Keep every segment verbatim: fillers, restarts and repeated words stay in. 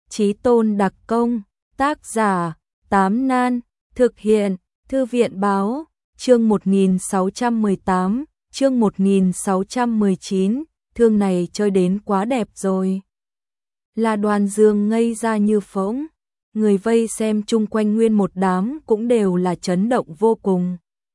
Chí Tôn đặc công, tác giả, Tám Nan, thực hiện, Thư viện báo, chương một nghìn sáu trăm mười tám, chương một nghìn sáu trăm mười chín, thương này chơi đến quá đẹp rồi. La Đoan Dương ngây ra như phỗng, người vây xem chung quanh nguyên một đám cũng đều là chấn động vô cùng.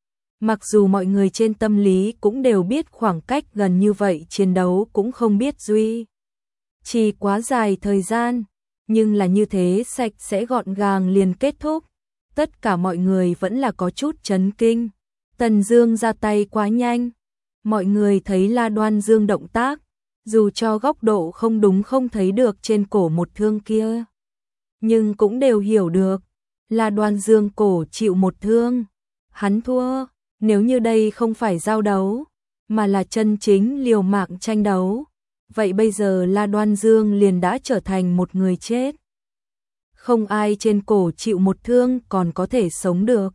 Mặc dù mọi người trên tâm lý cũng đều biết khoảng cách gần như vậy chiến đấu cũng không biết duy trì quá dài thời gian, nhưng là như thế sạch sẽ gọn gàng liền kết thúc. Tất cả mọi người vẫn là có chút chấn kinh. Tần Dương ra tay quá nhanh. Mọi người thấy La Đoan Dương động tác, dù cho góc độ không đúng không thấy được trên cổ một thương kia, nhưng cũng đều hiểu được. La Đoan Dương cổ chịu một thương, hắn thua. Nếu như đây không phải giao đấu, mà là chân chính liều mạng tranh đấu, vậy bây giờ La Đoan Dương liền đã trở thành một người chết. Không ai trên cổ chịu một thương còn có thể sống được.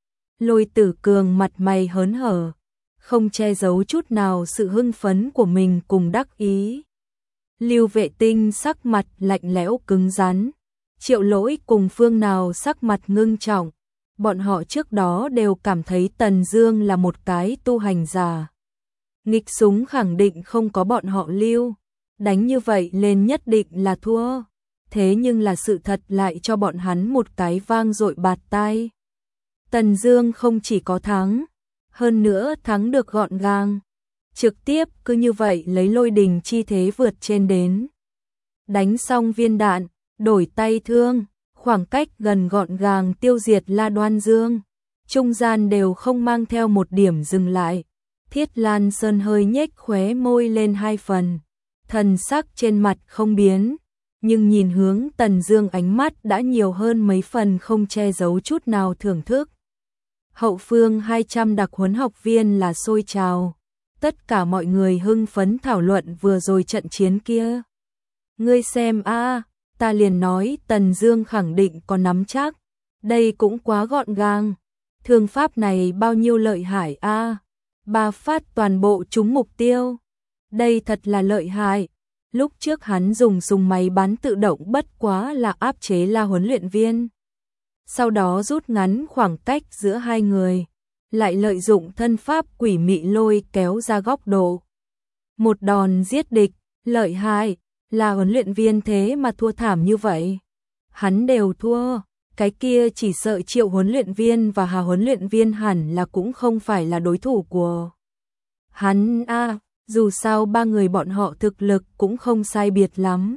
Lôi Tử Cường mặt mày hớn hở, không che giấu chút nào sự hưng phấn của mình cùng đắc ý. Lưu Vệ Tinh sắc mặt lạnh lẽo cứng rắn, Triệu Lỗi cùng Phương Nào sắc mặt ngưng trọng. Bọn họ trước đó đều cảm thấy Tần Dương là một cái tu hành giả. Nghịch súng khẳng định không có bọn họ lưu, đánh như vậy lên nhất định là thua. Thế nhưng là sự thật lại cho bọn hắn một cái vang dội bạt tai. Tần Dương không chỉ có thắng, hơn nữa thắng được gọn gàng. Trực tiếp cứ như vậy lấy lôi đình chi thế vượt trên đến. Đánh xong viên đạn, đổi tay thương. Khoảng cách gần gọn gàng tiêu diệt La Đoan Dương, trung gian đều không mang theo một điểm dừng lại. Thiết Lan Sơn hơi nhếch khóe môi lên hai phần, thần sắc trên mặt không biến, nhưng nhìn hướng Tần Dương ánh mắt đã nhiều hơn mấy phần không che giấu chút nào thưởng thức. Hậu phương hai trăm đặc huấn học viên là sôi trào, tất cả mọi người hưng phấn thảo luận vừa rồi trận chiến kia. Ngươi xem a, ta liền nói Tần Dương khẳng định có nắm chắc, đây cũng quá gọn gàng. Thương pháp này bao nhiêu lợi hại a, ba phát toàn bộ trúng mục tiêu. Đây thật là lợi hại. Lúc trước hắn dùng súng máy bắn tự động bất quá là áp chế La huấn luyện viên. Sau đó rút ngắn khoảng cách giữa hai người, lại lợi dụng thân pháp quỷ mị lôi kéo ra góc độ. Một đòn giết địch, lợi hại. Là huấn luyện viên thế mà thua thảm như vậy. Hắn đều thua, cái kia chỉ sợ Triệu huấn luyện viên và Hà huấn luyện viên hẳn là cũng không phải là đối thủ của hắn a, à, dù sao ba người bọn họ thực lực cũng không sai biệt lắm.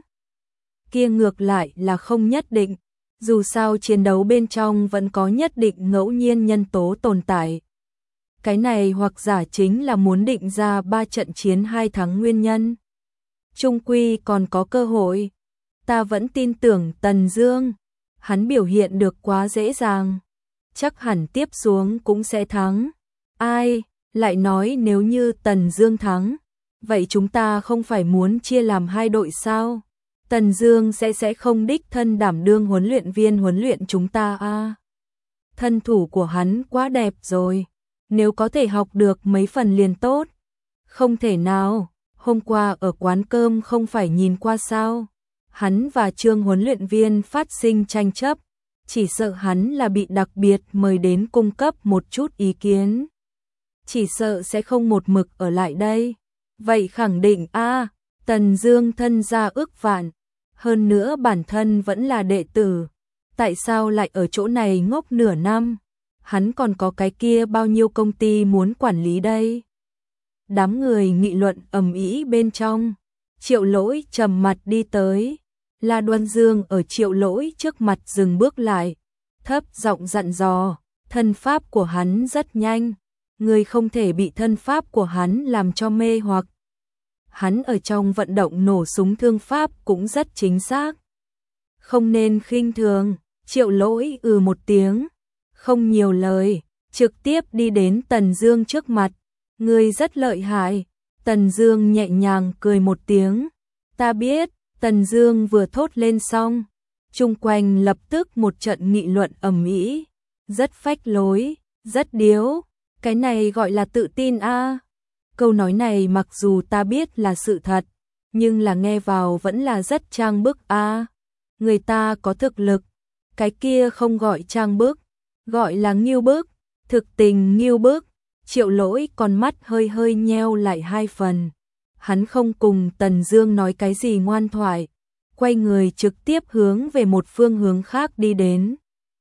Kia ngược lại là không nhất định, dù sao chiến đấu bên trong vẫn có nhất định ngẫu nhiên nhân tố tồn tại. Cái này hoặc giả chính là muốn định ra ba trận chiến hai thắng nguyên nhân. Trung quy còn có cơ hội. Ta vẫn tin tưởng Tần Dương, hắn biểu hiện được quá dễ dàng, chắc hẳn tiếp xuống cũng sẽ thắng. Ai lại nói nếu như Tần Dương thắng, vậy chúng ta không phải muốn chia làm hai đội sao? Tần Dương sẽ sẽ không đích thân đảm đương huấn luyện viên huấn luyện chúng ta a. À, thân thủ của hắn quá đẹp rồi, nếu có thể học được mấy phần liền tốt. Không thể nào. Hôm qua ở quán cơm không phải nhìn qua sao? Hắn và Trương huấn luyện viên phát sinh tranh chấp, chỉ sợ hắn là bị đặc biệt mời đến cung cấp một chút ý kiến. Chỉ sợ sẽ không một mực ở lại đây. Vậy khẳng định a, à, Tần Dương thân gia ước vạn, hơn nữa bản thân vẫn là đệ tử, tại sao lại ở chỗ này ngốc nửa năm? Hắn còn có cái kia bao nhiêu công ty muốn quản lý đây? Đám người nghị luận ầm ĩ bên trong. Triệu Lỗi trầm mặt đi tới. La Đoan Dương ở Triệu Lỗi trước mặt dừng bước lại, thấp giọng dặn dò, thân pháp của hắn rất nhanh, người không thể bị thân pháp của hắn làm cho mê hoặc. Hắn ở trong vận động nổ súng thương pháp cũng rất chính xác, không nên khinh thường. Triệu Lỗi ừ một tiếng, không nhiều lời, trực tiếp đi đến Tần Dương trước mặt. Ngươi rất lợi hại. Tần Dương nhẹ nhàng cười một tiếng. Ta biết. Tần Dương vừa thốt lên xong, chung quanh lập tức một trận nghị luận ầm ĩ. Rất phách lối, rất điếu, cái này gọi là tự tin a. À. Câu nói này mặc dù ta biết là sự thật, nhưng là nghe vào vẫn là rất trang bức a. À. người ta có thực lực, cái kia không gọi trang bức, gọi là ngưu bức, thực tình ngưu bức. Triệu Lỗi con mắt hơi hơi nheo lại hai phần. Hắn không cùng Tần Dương nói cái gì ngoan thoại, quay người trực tiếp hướng về một phương hướng khác đi đến.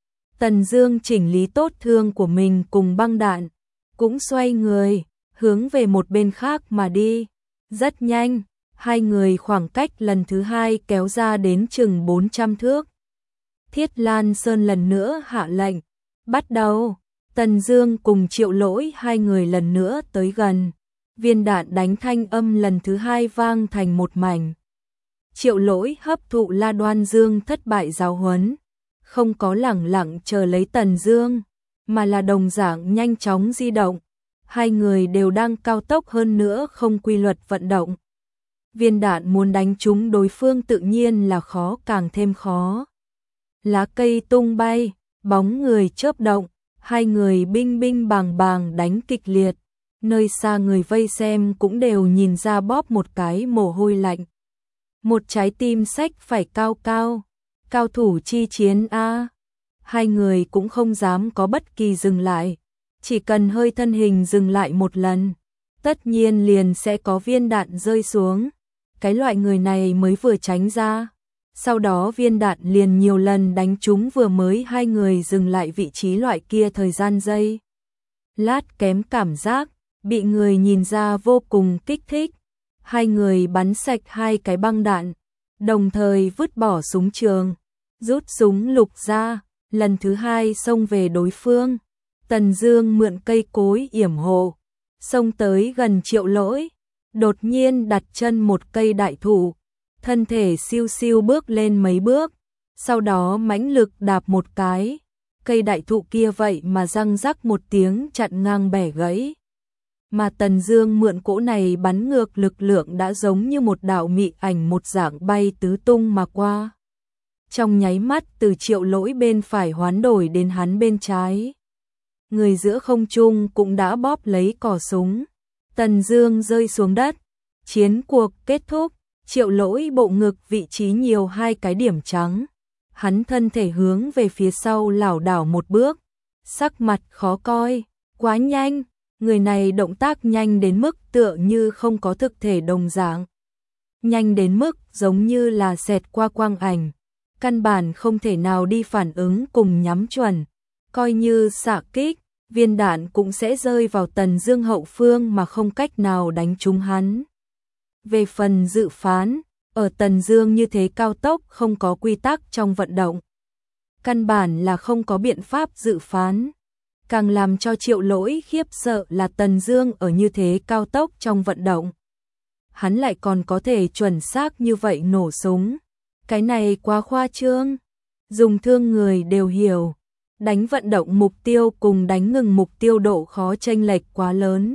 Tần Dương chỉnh lý tốt thương của mình cùng băng đạn, cũng xoay người, hướng về một bên khác mà đi. Rất nhanh, hai người khoảng cách lần thứ hai kéo ra đến chừng bốn trăm thước. Thiết Lan Sơn lần nữa hạ lệnh, bắt đầu. Tần Dương cùng Triệu Lỗi hai người lần nữa tới gần. Viên đạn đánh thanh âm lần thứ hai vang thành một mảnh. Triệu Lỗi hấp thụ La Đoan Dương thất bại giáo huấn, không có lẳng lặng chờ lấy Tần Dương, mà là đồng dạng nhanh chóng di động. Hai người đều đang cao tốc hơn nữa không quy luật vận động. Viên đạn muốn đánh trúng đối phương tự nhiên là khó càng thêm khó. Lá cây tung bay, bóng người chớp động, hai người binh binh bàng bàng đánh kịch liệt. Nơi xa người vây xem cũng đều nhìn ra bóp một cái mồ hôi lạnh. Một trái tim xách phải cao cao, cao thủ chi chiến a. Hai người cũng không dám có bất kỳ dừng lại, chỉ cần hơi thân hình dừng lại một lần, tất nhiên liền sẽ có viên đạn rơi xuống. Cái loại người này mới vừa tránh ra, sau đó viên đạn liền nhiều lần đánh trúng vừa mới hai người dừng lại vị trí loại kia thời gian giây lát kém cảm giác, bị người nhìn ra vô cùng kích thích. Hai người bắn sạch hai cái băng đạn, đồng thời vứt bỏ súng trường, rút súng lục ra, lần thứ hai xông về đối phương. Tần Dương mượn cây cối yểm hộ, xông tới gần Triệu Lỗi, đột nhiên đặt chân một cây đại thụ, thân thể siêu siêu bước lên mấy bước, sau đó mãnh lực đạp một cái, cây đại thụ kia vậy mà răng rắc một tiếng chặn ngang bẻ gãy. Mà Tần Dương mượn cỗ này bắn ngược lực lượng đã giống như một đạo mị ảnh một dạng bay tứ tung mà qua. Trong nháy mắt từ Triệu Lỗi bên phải hoán đổi đến hắn bên trái. Người giữa không trung cũng đã bóp lấy cò súng. Tần Dương rơi xuống đất. Chiến cuộc kết thúc, Triệu Lỗi bộ ngực vị trí nhiều hai cái điểm trắng. Hắn thân thể hướng về phía sau lảo đảo một bước, sắc mặt khó coi, quá nhanh. Người này động tác nhanh đến mức tựa như không có thực thể đồng dạng. Nhanh đến mức giống như là xẹt qua quang ảnh, căn bản không thể nào đi phản ứng cùng nhắm chuẩn. Coi như xạ kích, viên đạn cũng sẽ rơi vào Tần Dương hậu phương mà không cách nào đánh trúng hắn. Về phần dự phán, ở Tần Dương như thế cao tốc không có quy tắc trong vận động. Căn bản là không có biện pháp dự phán. Càng làm cho Triệu Lỗi khiếp sợ là Tần Dương ở như thế cao tốc trong vận động. Hắn lại còn có thể chuẩn xác như vậy nổ súng. Cái này quá khoa trương. Dùng thương người đều hiểu. Đánh vận động mục tiêu cùng đánh ngừng mục tiêu độ khó chênh lệch quá lớn.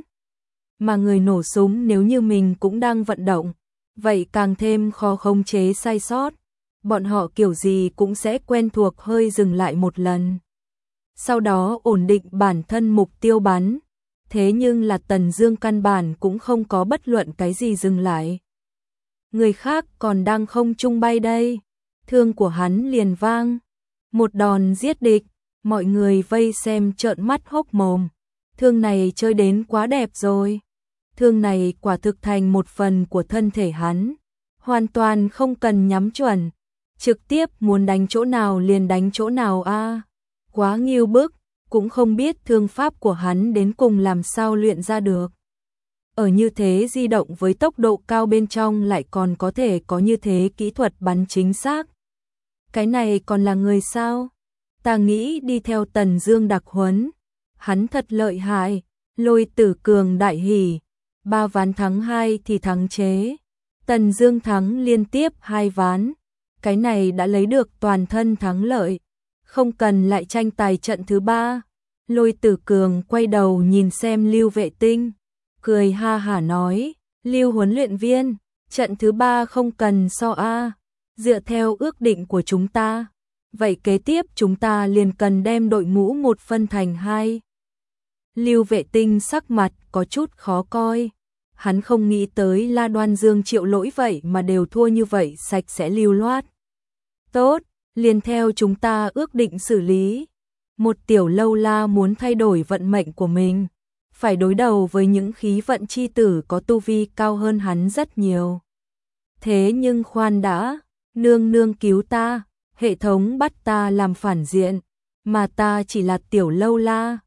Mà người nổ súng nếu như mình cũng đang vận động, vậy càng thêm khó khống chế sai sót. Bọn họ kiểu gì cũng sẽ quen thuộc hơi dừng lại một lần, sau đó ổn định bản thân mục tiêu bắn. Thế nhưng là Tần Dương căn bản cũng không có bất luận cái gì dừng lại. Người khác còn đang không trung bay đây, thương của hắn liền vang, một đòn giết địch, mọi người vây xem trợn mắt hốc mồm. Thương này chơi đến quá đẹp rồi. Thương này quả thực thành một phần của thân thể hắn, hoàn toàn không cần nhắm chuẩn, trực tiếp muốn đánh chỗ nào liền đánh chỗ nào a. À. Quá nghiêu bức, cũng không biết thương pháp của hắn đến cùng làm sao luyện ra được. Ở như thế di động với tốc độ cao bên trong lại còn có thể có như thế kỹ thuật bắn chính xác. Cái này còn là người sao? Ta nghĩ đi theo Tần Dương đặc huấn, hắn thật lợi hại. Lôi Tử Cường đại hỉ, ba ván thắng hai thì thắng chế. Tần Dương thắng liên tiếp hai ván, cái này đã lấy được toàn thân thắng lợi, không cần lại tranh tài trận thứ ba. Lôi Tử Cường quay đầu nhìn xem Lưu Vệ Tinh, cười ha hả nói, Lưu huấn luyện viên, trận thứ ba không cần so a, dựa theo ước định của chúng ta, vậy kế tiếp chúng ta liền cần đem đội ngũ một phân thành hai. Lưu Vệ Tinh sắc mặt có chút khó coi, hắn không nghĩ tới La Đoan Dương Triệu Lỗi vậy mà đều thua như vậy sạch sẽ lưu loát. Tốt, liền theo chúng ta ước định xử lý. Một tiểu lâu la muốn thay đổi vận mệnh của mình, phải đối đầu với những khí vận chi tử có tu vi cao hơn hắn rất nhiều. Thế nhưng khoan đã, nương nương cứu ta, hệ thống bắt ta làm phản diện, mà ta chỉ là tiểu lâu la,